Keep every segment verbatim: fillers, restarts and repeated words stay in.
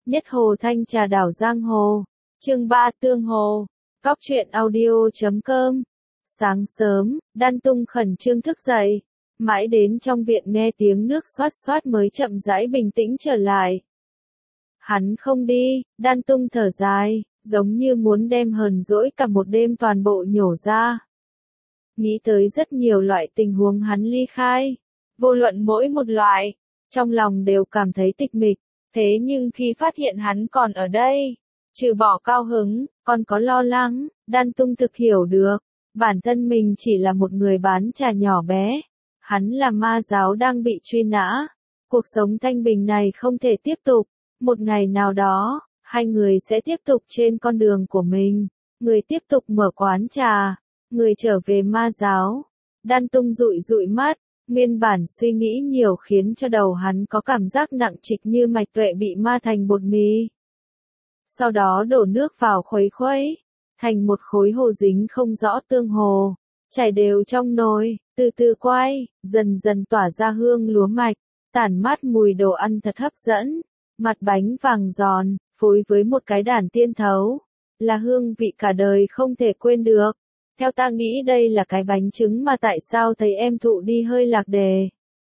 Nhất Hồ Thanh Trà Đảo Giang Hồ. Chương ba Tương Hồ. Cóc truyện audio chấm com. Sáng sớm, Đan Tung khẩn trương thức dậy. Mãi đến trong viện nghe tiếng nước xoát xoát mới chậm rãi bình tĩnh trở lại. Hắn không đi, Đan Tung thở dài, giống như muốn đem hờn dỗi cả một đêm toàn bộ nhổ ra. Nghĩ tới rất nhiều loại tình huống hắn ly khai. Vô luận mỗi một loại, trong lòng đều cảm thấy tịch mịch. Thế nhưng khi phát hiện hắn còn ở đây, trừ bỏ cao hứng, còn có lo lắng, Đan Tung thực hiểu được. Bản thân mình chỉ là một người bán trà nhỏ bé. Hắn là ma giáo đang bị truy nã. Cuộc sống thanh bình này không thể tiếp tục. Một ngày nào đó, hai người sẽ tiếp tục trên con đường của mình. Người tiếp tục mở quán trà, người trở về ma giáo. Đan Tung dụi dụi mắt, nguyên bản suy nghĩ nhiều khiến cho đầu hắn có cảm giác nặng trịch như mạch tuệ bị ma thành bột mì. Sau đó đổ nước vào khuấy khuấy, thành một khối hồ dính không rõ tương hồ, chảy đều trong nồi, từ từ quay, dần dần tỏa ra hương lúa mạch, tản mát mùi đồ ăn thật hấp dẫn. Mặt bánh vàng giòn, phối với một cái đàn tiên thấu, là hương vị cả đời không thể quên được. Theo ta nghĩ đây là cái bánh trứng mà tại sao thấy em thụ đi hơi lạc đề.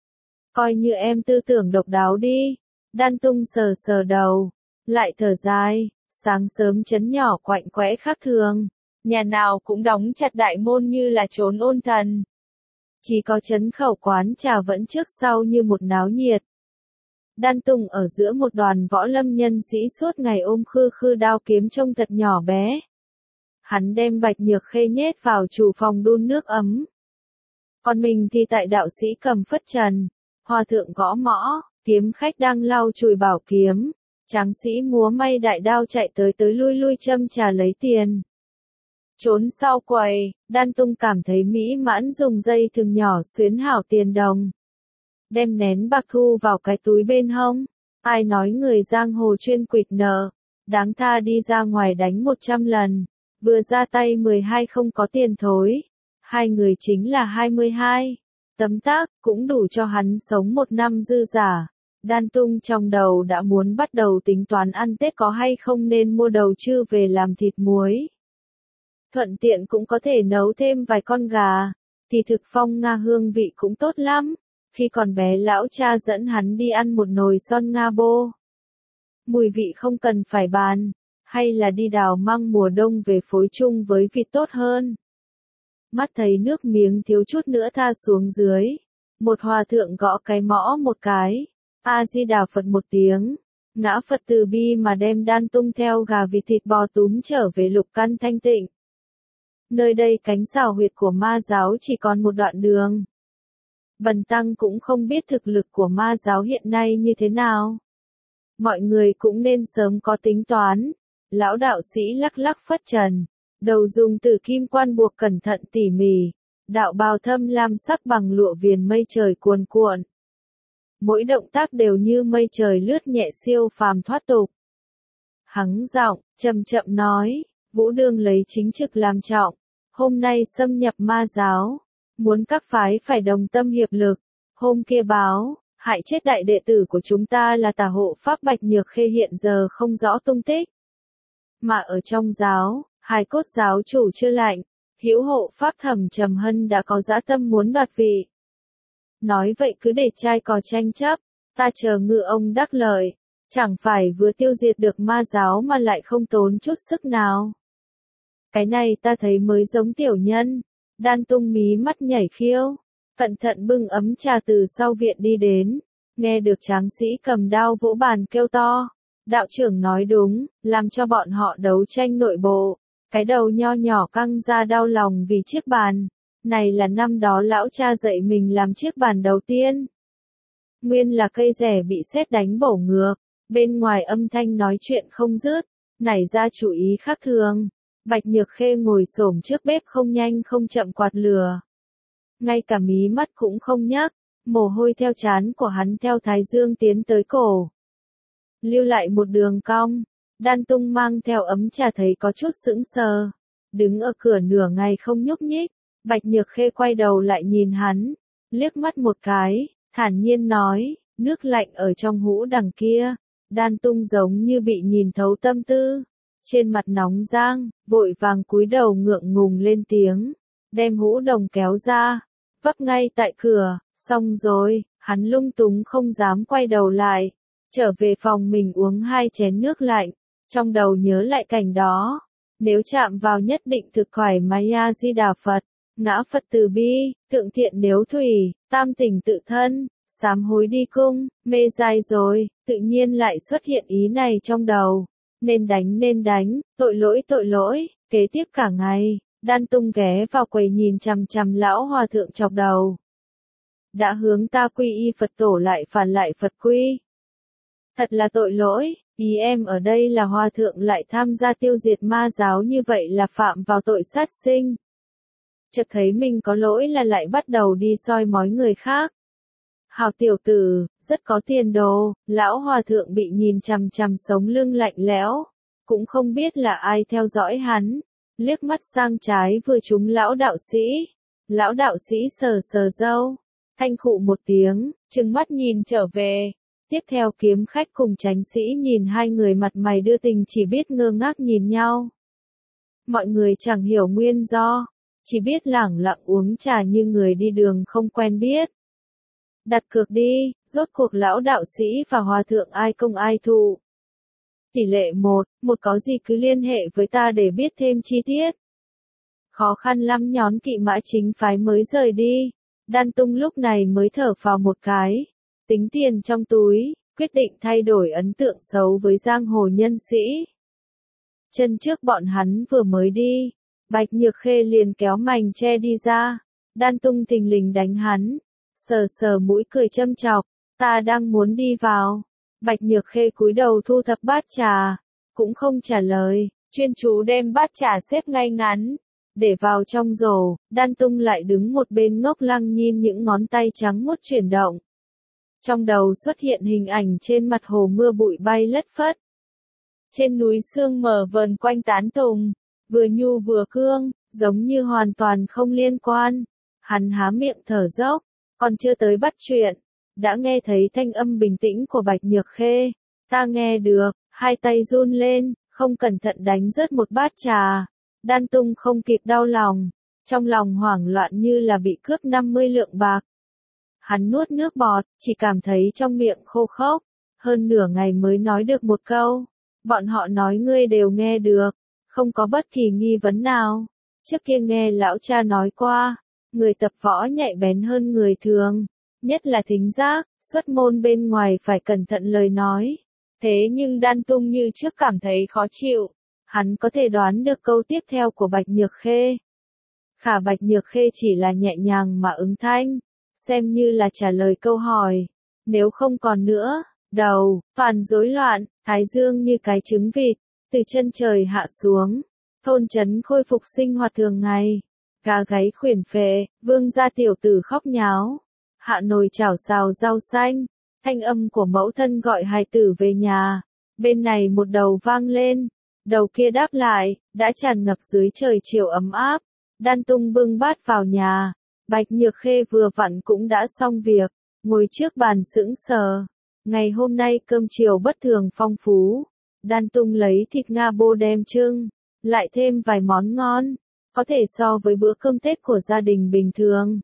Coi như em tư tưởng độc đáo đi. Đan Tung sờ sờ đầu, lại thở dài, sáng sớm trấn nhỏ quạnh quẽ khác thường. Nhà nào cũng đóng chặt đại môn như là trốn ôn thần. Chỉ có trấn khẩu quán trà vẫn trước sau như một náo nhiệt. Đan Tung ở giữa một đoàn võ lâm nhân sĩ suốt ngày ôm khư khư đao kiếm trông thật nhỏ bé. Hắn đem Bạch Nhược Khê nhét vào chủ phòng đun nước ấm. Còn mình thì tại đạo sĩ cầm phất trần, hòa thượng gõ mõ, kiếm khách đang lau chùi bảo kiếm, tráng sĩ múa may đại đao chạy tới tới lui lui châm trà lấy tiền. Trốn sau quầy, Đan Tung cảm thấy mỹ mãn dùng dây thừng nhỏ xuyến hảo tiền đồng. Đem nén bạc thu vào cái túi bên hông. Ai nói người giang hồ chuyên quỵt nợ, đáng tha đi ra ngoài đánh một trăm lần. Vừa ra tay mười hai không có tiền thối. Hai người chính là hai mươi hai. Tấm tác cũng đủ cho hắn sống một năm dư giả. Đan Tung trong đầu đã muốn bắt đầu tính toán ăn Tết có hay không nên mua đầu trư về làm thịt muối. Thuận tiện cũng có thể nấu thêm vài con gà. Thì thực phong Nga hương vị cũng tốt lắm. Khi còn bé lão cha dẫn hắn đi ăn một nồi son Nga bô. Mùi vị không cần phải bàn. Hay là đi đào măng mùa đông về phối chung với vịt tốt hơn. Mắt thấy nước miếng thiếu chút nữa tha xuống dưới. Một hòa thượng gõ cái mõ một cái. A-di-đà Phật một tiếng. Ngã Phật từ bi mà đem Đan Tung theo gà vịt thịt bò túm trở về lục căn thanh tịnh. Nơi đây cánh xào huyệt của ma giáo chỉ còn một đoạn đường. Bần tăng cũng không biết thực lực của ma giáo hiện nay như thế nào. Mọi người cũng nên sớm có tính toán. Lão đạo sĩ lắc lắc phất trần, đầu dùng tử kim quan buộc cẩn thận tỉ mỉ, đạo bào thâm lam sắc bằng lụa viền mây trời cuồn cuộn. Mỗi động tác đều như mây trời lướt nhẹ siêu phàm thoát tục. Hắng giọng, chậm chậm nói, Vũ Đương lấy chính trực làm trọng, hôm nay xâm nhập ma giáo, muốn các phái phải đồng tâm hiệp lực. Hôm kia báo, hại chết đại đệ tử của chúng ta là Tà hộ pháp Bạch Nhược Khê hiện giờ không rõ tung tích. Mà ở trong giáo, hài cốt giáo chủ chưa lạnh, hữu hộ pháp Thẩm Trầm Hân đã có dã tâm muốn đoạt vị. Nói vậy cứ để trai cò tranh chấp, ta chờ ngự ông đắc lợi, chẳng phải vừa tiêu diệt được ma giáo mà lại không tốn chút sức nào. Cái này ta thấy mới giống tiểu nhân. Đan Tung mí mắt nhảy khiêu, cẩn thận bưng ấm trà từ sau viện đi đến, nghe được tráng sĩ cầm đao vỗ bàn kêu to. Đạo trưởng nói đúng, làm cho bọn họ đấu tranh nội bộ. Cái đầu nho nhỏ căng ra đau lòng vì chiếc bàn. Này là năm đó lão cha dạy mình làm chiếc bàn đầu tiên. Nguyên là cây rẻ bị sét đánh bổ ngược. Bên ngoài âm thanh nói chuyện không dứt. Nảy ra chủ ý khác thường. Bạch Nhược Khê ngồi xổm trước bếp không nhanh không chậm quạt lửa. Ngay cả mí mắt cũng không nhấc. Mồ hôi theo trán của hắn theo thái dương tiến tới cổ. Lưu lại một đường cong. Đan Tung mang theo ấm trà thấy có chút sững sờ. Đứng ở cửa nửa ngày không nhúc nhích. Bạch Nhược Khê quay đầu lại nhìn hắn. Liếc mắt một cái, thản nhiên nói, nước lạnh ở trong hũ đằng kia. Đan Tung giống như bị nhìn thấu tâm tư, trên mặt nóng rang, vội vàng cúi đầu ngượng ngùng lên tiếng, đem hũ đồng kéo ra, vấp ngay tại cửa, xong rồi, hắn lung túng không dám quay đầu lại, trở về phòng mình uống hai chén nước lạnh, trong đầu nhớ lại cảnh đó, nếu chạm vào nhất định thực khỏi Maya Di Đà Phật, ngã Phật từ bi, thượng thiện nếu thủy, tam tỉnh tự thân, sám hối đi cung, mê dai rồi, tự nhiên lại xuất hiện ý này trong đầu, nên đánh nên đánh, tội lỗi tội lỗi, kế tiếp cả ngày, Đan Tung ghé vào quầy nhìn chằm chằm lão hòa thượng chọc đầu. Đã hướng ta quy y Phật tổ lại phản lại Phật quy. Thật là tội lỗi, ý em ở đây là hòa thượng lại tham gia tiêu diệt ma giáo như vậy là phạm vào tội sát sinh. Chợt thấy mình có lỗi là lại bắt đầu đi soi mói người khác. Hào tiểu tử, rất có tiền đồ, lão hòa thượng bị nhìn chằm chằm sống lưng lạnh lẽo, cũng không biết là ai theo dõi hắn, liếc mắt sang trái vừa trúng lão đạo sĩ, lão đạo sĩ sờ sờ râu, thanh khụ một tiếng, trừng mắt nhìn trở về, tiếp theo kiếm khách cùng chánh sĩ nhìn hai người mặt mày đưa tình chỉ biết ngơ ngác nhìn nhau. Mọi người chẳng hiểu nguyên do, chỉ biết lẳng lặng uống trà như người đi đường không quen biết. Đặt cược đi, rốt cuộc lão đạo sĩ và hòa thượng ai công ai thụ. Tỷ lệ một, một có gì cứ liên hệ với ta để biết thêm chi tiết. Khó khăn lắm nhón kỵ mã chính phái mới rời đi, Đan Tung lúc này mới thở phào một cái, tính tiền trong túi, quyết định thay đổi ấn tượng xấu với giang hồ nhân sĩ. Chân trước bọn hắn vừa mới đi, Bạch Nhược Khê liền kéo mành che đi ra, Đan Tung thình lình đánh hắn, sờ sờ mũi cười châm chọc, ta đang muốn đi vào. Bạch Nhược Khê cúi đầu thu thập bát trà, cũng không trả lời, chuyên chú đem bát trà xếp ngay ngắn, để vào trong rổ, Đan Tung lại đứng một bên ngốc lăng nhìn những ngón tay trắng muốt chuyển động. Trong đầu xuất hiện hình ảnh trên mặt hồ mưa bụi bay lất phất. Trên núi sương mờ vờn quanh tán tùng, vừa nhu vừa cương, giống như hoàn toàn không liên quan. Hắn há miệng thở dốc, còn chưa tới bắt chuyện, đã nghe thấy thanh âm bình tĩnh của Bạch Nhược Khê. Ta nghe được, hai tay run lên, không cẩn thận đánh rớt một bát trà. Đan Tung không kịp đau lòng, trong lòng hoảng loạn như là bị cướp năm mươi lượng bạc. Hắn nuốt nước bọt, chỉ cảm thấy trong miệng khô khốc, hơn nửa ngày mới nói được một câu. Bọn họ nói ngươi đều nghe được, không có bất kỳ nghi vấn nào. Trước kia nghe lão cha nói qua, người tập võ nhạy bén hơn người thường, nhất là thính giác, xuất môn bên ngoài phải cẩn thận lời nói. Thế nhưng Đan Tung như trước cảm thấy khó chịu, hắn có thể đoán được câu tiếp theo của Bạch Nhược Khê. Khả Bạch Nhược Khê chỉ là nhẹ nhàng mà ứng thanh, xem như là trả lời câu hỏi. Nếu không còn nữa, đầu, toàn rối loạn, thái dương như cái trứng vịt, từ chân trời hạ xuống, thôn trấn khôi phục sinh hoạt thường ngày. Gà gáy khuyển phệ, vương gia tiểu tử khóc nháo, hạ nồi chảo xào rau xanh, thanh âm của mẫu thân gọi hài tử về nhà, bên này một đầu vang lên, đầu kia đáp lại, đã tràn ngập dưới trời chiều ấm áp. Đan Tung bưng bát vào nhà, Bạch Nhược Khê vừa vặn cũng đã xong việc, ngồi trước bàn sững sờ. Ngày hôm nay cơm chiều bất thường phong phú, Đan Tung lấy thịt Nga bô đem trưng, lại thêm vài món ngon, có thể so với bữa cơm Tết của gia đình bình thường.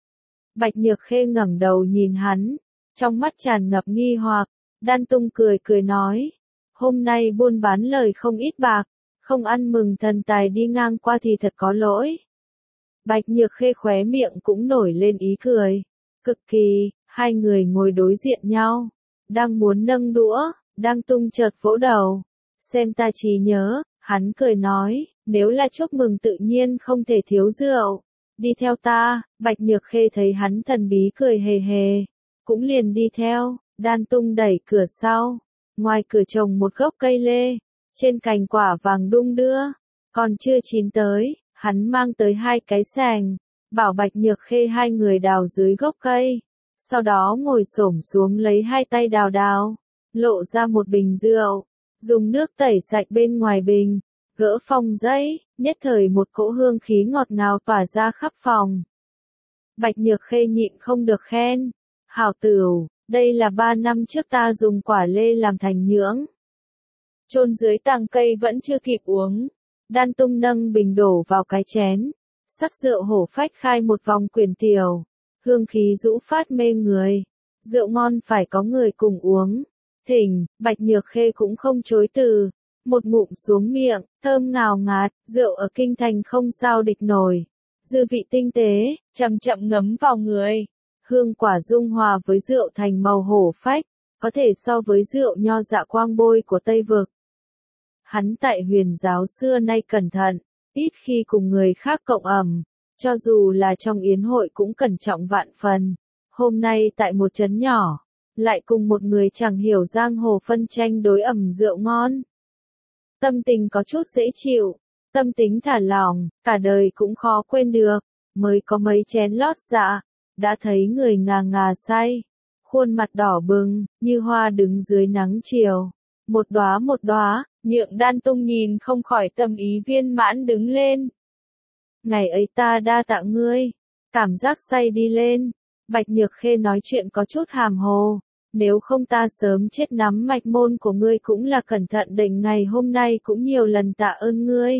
Bạch Nhược Khê ngẩng đầu nhìn hắn, trong mắt tràn ngập nghi hoặc. Đan Tung cười cười nói, hôm nay buôn bán lời không ít bạc, không ăn mừng thần tài đi ngang qua thì thật có lỗi. Bạch Nhược Khê khóe miệng cũng nổi lên ý cười, cực kỳ. Hai người ngồi đối diện nhau, đang muốn nâng đũa, Đan Tung chợt vỗ đầu, xem ta trí nhớ, hắn cười nói, nếu là chúc mừng tự nhiên không thể thiếu rượu, đi theo ta. Bạch Nhược Khê thấy hắn thần bí cười hề hề, cũng liền đi theo. Đan Tung đẩy cửa sau, ngoài cửa trồng một gốc cây lê, trên cành quả vàng đung đưa, còn chưa chín tới, hắn mang tới hai cái xẻng, bảo Bạch Nhược Khê hai người đào dưới gốc cây. Sau đó ngồi xổm xuống lấy hai tay đào đào, lộ ra một bình rượu, dùng nước tẩy sạch bên ngoài bình, gỡ phòng giấy, nhất thời một cỗ hương khí ngọt ngào tỏa ra khắp phòng. Bạch Nhược Khê nhịn không được khen, hảo tửu, Đây là ba năm trước ta dùng quả lê làm thành nhưỡng. Chôn dưới tàng cây vẫn chưa kịp uống. Đan Tung nâng bình đổ vào cái chén. Sắc rượu hổ phách khai một vòng quyển tiểu. Hương khí rũ phát mê người. Rượu ngon phải có người cùng uống. Thỉnh, Bạch Nhược Khê cũng không chối từ. Một ngụm xuống miệng, thơm ngào ngạt, rượu ở kinh thành không sao địch nổi. Dư vị tinh tế, chậm chậm ngấm vào người. Hương quả dung hòa với rượu thành màu hổ phách, có thể so với rượu nho dạ quang bôi của Tây Vực. Hắn tại huyền giáo xưa nay cẩn thận, ít khi cùng người khác cộng ẩm, cho dù là trong yến hội cũng cẩn trọng vạn phần. Hôm nay tại một trấn nhỏ, lại cùng một người chẳng hiểu giang hồ phân tranh đối ẩm rượu ngon. Tâm tình có chút dễ chịu, tâm tính thả lỏng, cả đời cũng khó quên được, mới có mấy chén lót dạ, đã thấy người ngà ngà say, khuôn mặt đỏ bừng, như hoa đứng dưới nắng chiều, một đóa một đóa, nhượng Đan Tung nhìn không khỏi tâm ý viên mãn đứng lên. Ngày ấy ta đa tạ ngươi, cảm giác say đi lên, Bạch Nhược Khê nói chuyện có chút hàm hồ. Nếu không ta sớm chết nắm mạch môn của ngươi cũng là cẩn thận định ngày hôm nay cũng nhiều lần tạ ơn ngươi.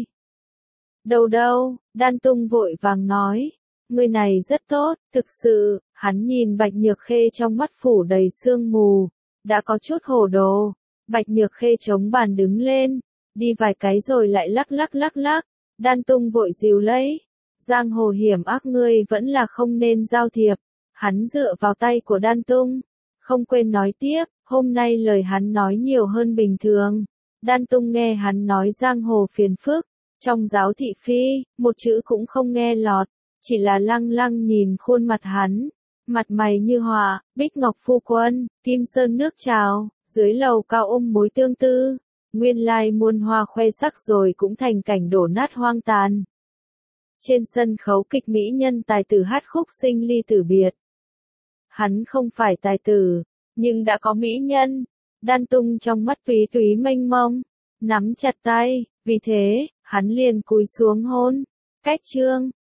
Đâu đâu, Đan Tung vội vàng nói, ngươi này rất tốt, thực sự, hắn nhìn Bạch Nhược Khê trong mắt phủ đầy sương mù, đã có chút hồ đồ. Bạch Nhược Khê chống bàn đứng lên, đi vài cái rồi lại lắc lắc lắc lắc, Đan Tung vội dìu lấy, giang hồ hiểm ác ngươi vẫn là không nên giao thiệp, hắn dựa vào tay của Đan Tung. Không quên nói tiếp, hôm nay lời hắn nói nhiều hơn bình thường. Đan Tung nghe hắn nói giang hồ phiền phức, trong giáo thị phi, một chữ cũng không nghe lọt, chỉ là lăng lăng nhìn khuôn mặt hắn, mặt mày như họa, bích ngọc phu quân, kim sơn nước trào, dưới lầu cao ôm mối tương tư, nguyên lai muôn hoa khoe sắc rồi cũng thành cảnh đổ nát hoang tàn. Trên sân khấu kịch mỹ nhân tài tử hát khúc sinh ly tử biệt. Hắn không phải tài tử, nhưng đã có mỹ nhân. Đan Tung trong mắt túy túy mênh mông, nắm chặt tay, vì thế, hắn liền cúi xuống hôn. Cách chương